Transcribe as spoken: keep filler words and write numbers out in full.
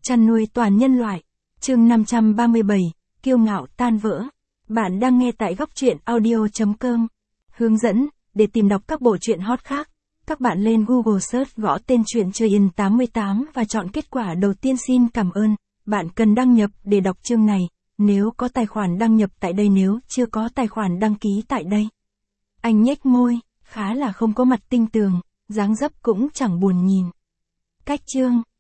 chăn nuôi toàn nhân loại. Chương năm trăm ba mươi bảy, kiêu ngạo tan vỡ. Bạn đang nghe tại góc truyện audio chấm com. Hướng dẫn, để tìm đọc các bộ truyện hot khác, các bạn lên Google search gõ tên truyện Chơi In tám mươi tám và chọn kết quả đầu tiên. Xin cảm ơn. Bạn cần đăng nhập để đọc chương này. Nếu có tài khoản đăng nhập tại đây, nếu chưa có tài khoản đăng ký tại đây. Anh nhếch môi, khá là không có mặt tinh tường, dáng dấp cũng chẳng buồn nhìn. Cách chương,